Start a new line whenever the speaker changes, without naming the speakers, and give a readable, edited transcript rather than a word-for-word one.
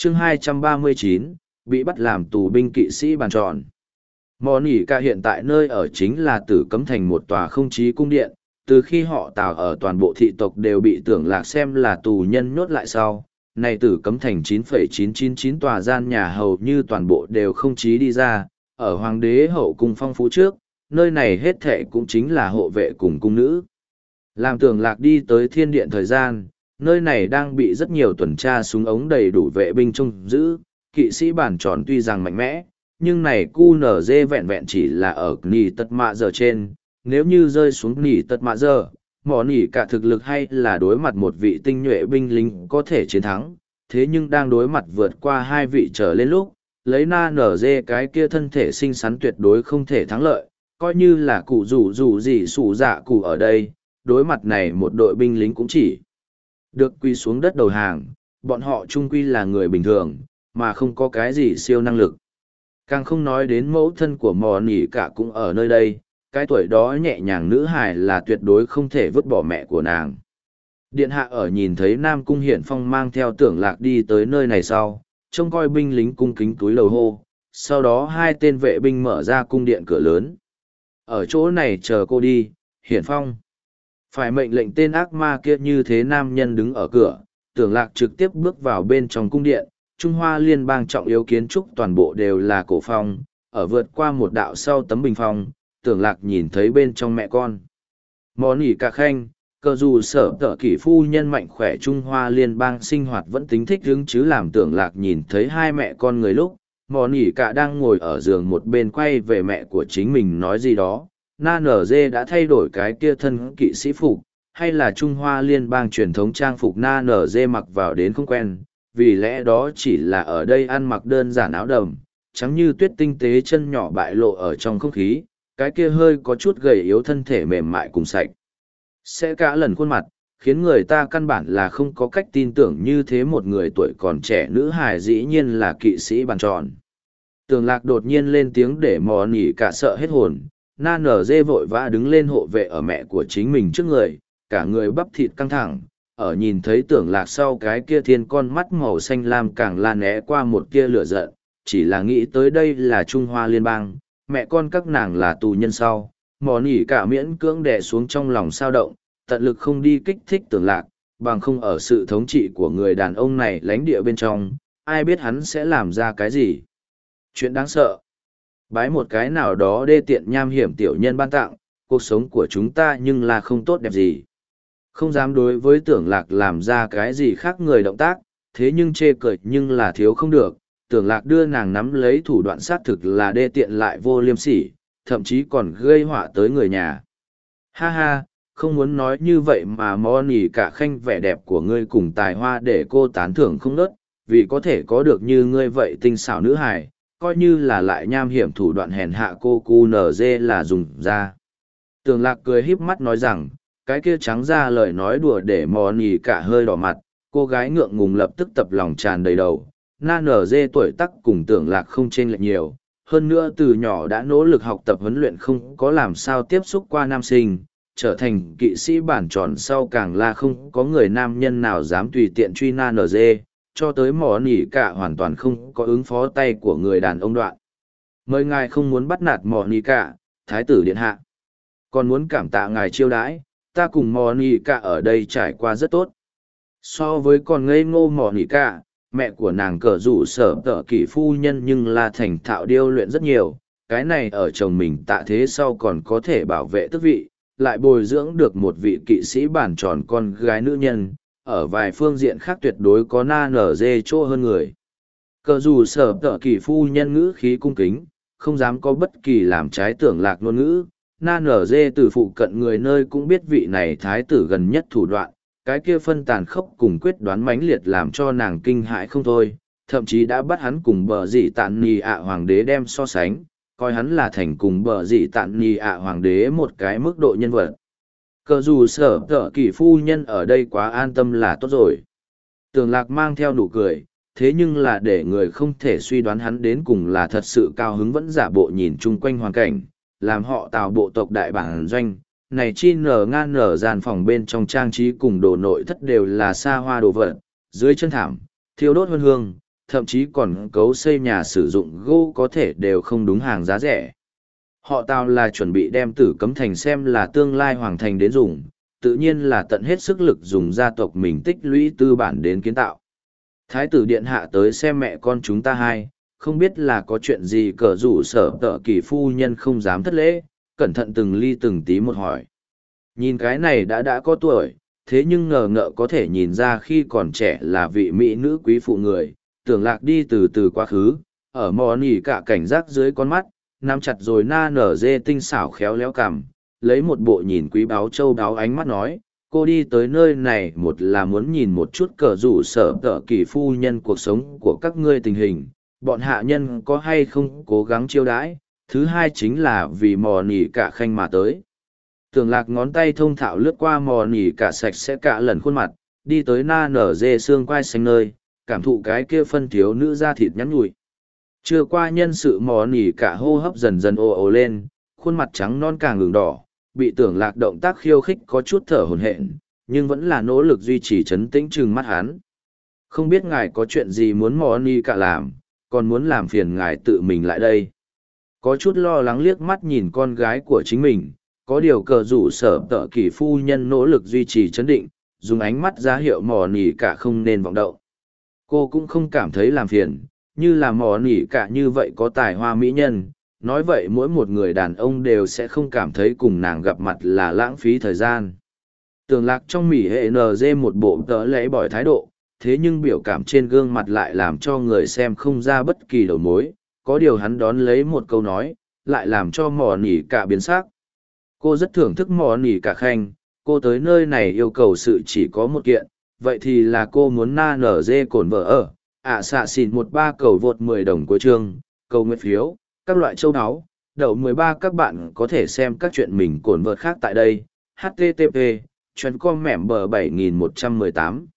chương 239, bị bắt làm tù binh kỵ sĩ bàn tròn. Mò nỉ cả hiện tại nơi ở chính là Tử Cấm Thành, một tòa không chí cung điện. Từ khi họ Tào ở toàn bộ thị tộc đều bị Tưởng Lạc xem là tù nhân nhốt lại sau, này Tử Cấm Thành 9,999 tòa gian nhà hầu như toàn bộ đều không chí đi ra, ở hoàng đế hậu cung phong phú trước, nơi này hết thệ cũng chính là hộ vệ cùng cung nữ. Làm Tưởng Lạc đi tới thiên điện thời gian, nơi này đang bị rất nhiều tuần tra súng ống đầy đủ vệ binh trông giữ, kỵ sĩ bản tròn tuy rằng mạnh mẽ, nhưng này QNZ vẹn vẹn chỉ là ở nỉ tật mạ giờ trên, nếu như rơi xuống nỉ tật mạ giờ, mỏ nỉ cả thực lực hay là đối mặt một vị tinh nhuệ binh lính có thể chiến thắng, thế nhưng đang đối mặt vượt qua hai vị trở lên lúc, lấy na nở dê cái kia thân thể xinh xắn tuyệt đối không thể thắng lợi, coi như là cụ rủ gì sủ dạ cụ ở đây, đối mặt này một đội binh lính cũng chỉ được quy xuống đất đầu hàng, bọn họ chung quy là người bình thường, mà không có cái gì siêu năng lực. Càng không nói đến mẫu thân của mò nỉ cả cũng ở nơi đây, cái tuổi đó nhẹ nhàng nữ hài là tuyệt đối không thể vứt bỏ mẹ của nàng. Điện hạ ở nhìn thấy Nam Cung Hiển Phong mang theo Tưởng Lạc đi tới nơi này sau, trông coi binh lính cung kính túi lầu hô, sau đó hai tên vệ binh mở ra cung điện cửa lớn. Ở chỗ này chờ cô đi, Hiển Phong. Phải mệnh lệnh tên ác ma kia như thế nam nhân đứng ở cửa, Tưởng Lạc trực tiếp bước vào bên trong cung điện. Trung Hoa liên bang trọng yếu kiến trúc toàn bộ đều là cổ phong, ở vượt qua một đạo sau tấm bình phong, Tưởng Lạc nhìn thấy bên trong mẹ con. Mò nỉ cả khanh, cờ dù sở tợ kỷ phu nhân mạnh khỏe Trung Hoa liên bang sinh hoạt vẫn tính thích hứng chứ, làm Tưởng Lạc nhìn thấy hai mẹ con người lúc, mò nỉ cả đang ngồi ở giường một bên quay về mẹ của chính mình nói gì đó. Na nở dê đã thay đổi cái kia thân kỵ sĩ phục, hay là Trung Hoa liên bang truyền thống trang phục Na nở dê mặc vào đến không quen, vì lẽ đó chỉ là ở đây ăn mặc đơn giản áo đầm, trắng như tuyết tinh tế chân nhỏ bại lộ ở trong không khí, cái kia hơi có chút gầy yếu thân thể mềm mại cùng sạch. Sẽ cả lần khuôn mặt, khiến người ta căn bản là không có cách tin tưởng như thế một người tuổi còn trẻ nữ hài dĩ nhiên là kỵ sĩ bàn tròn. Tưởng Lạc đột nhiên lên tiếng để mò nỉ cả sợ hết hồn, na nở dê vội vã đứng lên hộ vệ ở mẹ của chính mình trước người, cả người bắp thịt căng thẳng. Ở nhìn thấy Tưởng Lạc sau cái kia thiên con mắt màu xanh lam càng lan né qua một kia lửa giận, chỉ là nghĩ tới đây là Trung Hoa liên bang, mẹ con các nàng là tù nhân sau, mò nỉ cả miễn cưỡng đè xuống trong lòng sao động, tận lực không đi kích thích Tưởng Lạc, bằng không ở sự thống trị của người đàn ông này lãnh địa bên trong, ai biết hắn sẽ làm ra cái gì. Chuyện đáng sợ. Bái một cái nào đó đê tiện nham hiểm tiểu nhân ban tặng, cuộc sống của chúng ta nhưng là không tốt đẹp gì. Không dám đối với Tưởng Lạc làm ra cái gì khác người động tác, thế nhưng chê cười nhưng là thiếu không được. Tưởng Lạc đưa nàng nắm lấy thủ đoạn xác thực là đê tiện lại vô liêm sỉ, thậm chí còn gây họa tới người nhà. Ha ha, không muốn nói như vậy mà mò nỉ cả khanh, vẻ đẹp của ngươi cùng tài hoa để cô tán thưởng không nớt, vì có thể có được như ngươi vậy tinh xảo nữ hài, coi như là lại nham hiểm thủ đoạn hèn hạ cô cu nở dê là dùng ra. Tưởng Lạc cười híp mắt nói rằng, cái kia trắng ra lời nói đùa để mò nỉ cả hơi đỏ mặt, cô gái ngượng ngùng lập tức tập lòng tràn đầy đầu. Na nở dê tuổi tác cùng Tưởng Lạc không chênh lệch nhiều, hơn nữa từ nhỏ đã nỗ lực học tập huấn luyện, không có làm sao tiếp xúc qua nam sinh, trở thành kỵ sĩ bản tròn sau càng là không có người nam nhân nào dám tùy tiện truy Na nở dê, cho tới mò nỉ cả hoàn toàn không có ứng phó tay của người đàn ông đoạn. Mời ngài không muốn bắt nạt mò nỉ cả, thái tử điện hạ. Còn muốn cảm tạ ngài chiêu đãi, ta cùng mò nỉ cả ở đây trải qua rất tốt. So với còn ngây ngô mò nỉ cả, mẹ của nàng cờ rủ sở tợ kỷ phu nhân nhưng là thành thạo điêu luyện rất nhiều, cái này ở chồng mình tạ thế sau còn có thể bảo vệ tước vị, lại bồi dưỡng được một vị kỵ sĩ bản tròn con gái nữ nhân, ở vài phương diện khác tuyệt đối có na nở dê chỗ hơn người. Cờ rủ sở tợ kỷ phu nhân ngữ khí cung kính, không dám có bất kỳ làm trái Tưởng Lạc ngôn ngữ. Na nở dê từ phụ cận người nơi cũng biết vị này thái tử gần nhất thủ đoạn, cái kia phân tàn khốc cùng quyết đoán mãnh liệt làm cho nàng kinh hãi không thôi, thậm chí đã bắt hắn cùng bờ dĩ tạn nì ạ hoàng đế đem so sánh, coi hắn là thành cùng bờ dĩ tạn nì ạ hoàng đế một cái mức độ nhân vật. Cờ dù sở tợ kỷ phu nhân ở đây quá an tâm là tốt rồi. Tưởng Lạc mang theo nụ cười, thế nhưng là để người không thể suy đoán hắn đến cùng là thật sự cao hứng, vẫn giả bộ nhìn chung quanh hoàn cảnh, làm họ Tào bộ tộc đại bản doanh. Này chi nở gian phòng bên trong trang trí cùng đồ nội thất đều là xa hoa đồ vật, dưới chân thảm, thiêu đốt hương hương, thậm chí còn cấu xây nhà sử dụng gỗ có thể đều không đúng hàng giá rẻ. Họ Tào là chuẩn bị đem Tử Cấm Thành xem là tương lai hoàng thành đến dùng, tự nhiên là tận hết sức lực dùng gia tộc mình tích lũy tư bản đến kiến tạo. Thái tử điện hạ tới xem mẹ con chúng ta hai, không biết là có chuyện gì cờ rủ sở tợ kỳ phu nhân không dám thất lễ, cẩn thận từng ly từng tí một hỏi. Nhìn cái này đã có tuổi, thế nhưng ngờ ngợ có thể nhìn ra khi còn trẻ là vị mỹ nữ quý phụ người, tưởng lạc đi từ từ quá khứ, ở mò nỉ cả cảnh giác dưới con mắt, nắm chặt rồi na nở dê tinh xảo khéo léo cằm, lấy một bộ nhìn quý báu châu báu ánh mắt nói, cô đi tới nơi này một là muốn nhìn một chút cờ rủ sở tợ kỳ phu nhân cuộc sống của các ngươi tình hình, bọn hạ nhân có hay không cố gắng chiêu đãi, thứ hai chính là vì mò nỉ cả khanh mà tới. Tưởng lạc ngón tay thông thạo lướt qua mò nỉ cả sạch sẽ cả lần khuôn mặt, đi tới na nở dê xương quai xanh nơi, cảm thụ cái kia phân thiếu nữ da thịt nhắn nhủi. Chưa qua nhân sự mò nỉ cả hô hấp dần dần ồ ồ lên, khuôn mặt trắng non càng ngừng đỏ, bị tưởng lạc động tác khiêu khích có chút thở hổn hển, nhưng vẫn là nỗ lực duy trì trấn tĩnh trừng mắt hắn. Không biết ngài có chuyện gì muốn mò nỉ cả làm, còn muốn làm phiền ngài tự mình lại đây. Có chút lo lắng liếc mắt nhìn con gái của chính mình, có điều cờ rủ sở tợ kỳ phu nhân nỗ lực duy trì chấn định, dùng ánh mắt ra hiệu mò nỉ cả không nên vọng động. Cô cũng không cảm thấy làm phiền, như là mò nỉ cả như vậy có tài hoa mỹ nhân, nói vậy mỗi một người đàn ông đều sẽ không cảm thấy cùng nàng gặp mặt là lãng phí thời gian. Tường lạc trong mỉ hệ NG một bộ tớ lẽ bỏi thái độ, thế nhưng biểu cảm trên gương mặt lại làm cho người xem không ra bất kỳ đầu mối, có điều hắn đón lấy một câu nói, lại làm cho mò nỉ cả biến sắc. Cô rất thưởng thức mò nỉ cả khanh, cô tới nơi này yêu cầu sự chỉ có một kiện, vậy thì là cô muốn na nở dê cổn vợ ở, xạ xỉn 13 cầu vượt 10 đồng của chương, cầu nguyện phiếu, các loại châu áo, đậu 13 các bạn có thể xem các chuyện mình cổn vợt khác tại đây, http, chuyên com mẻm bờ 7118.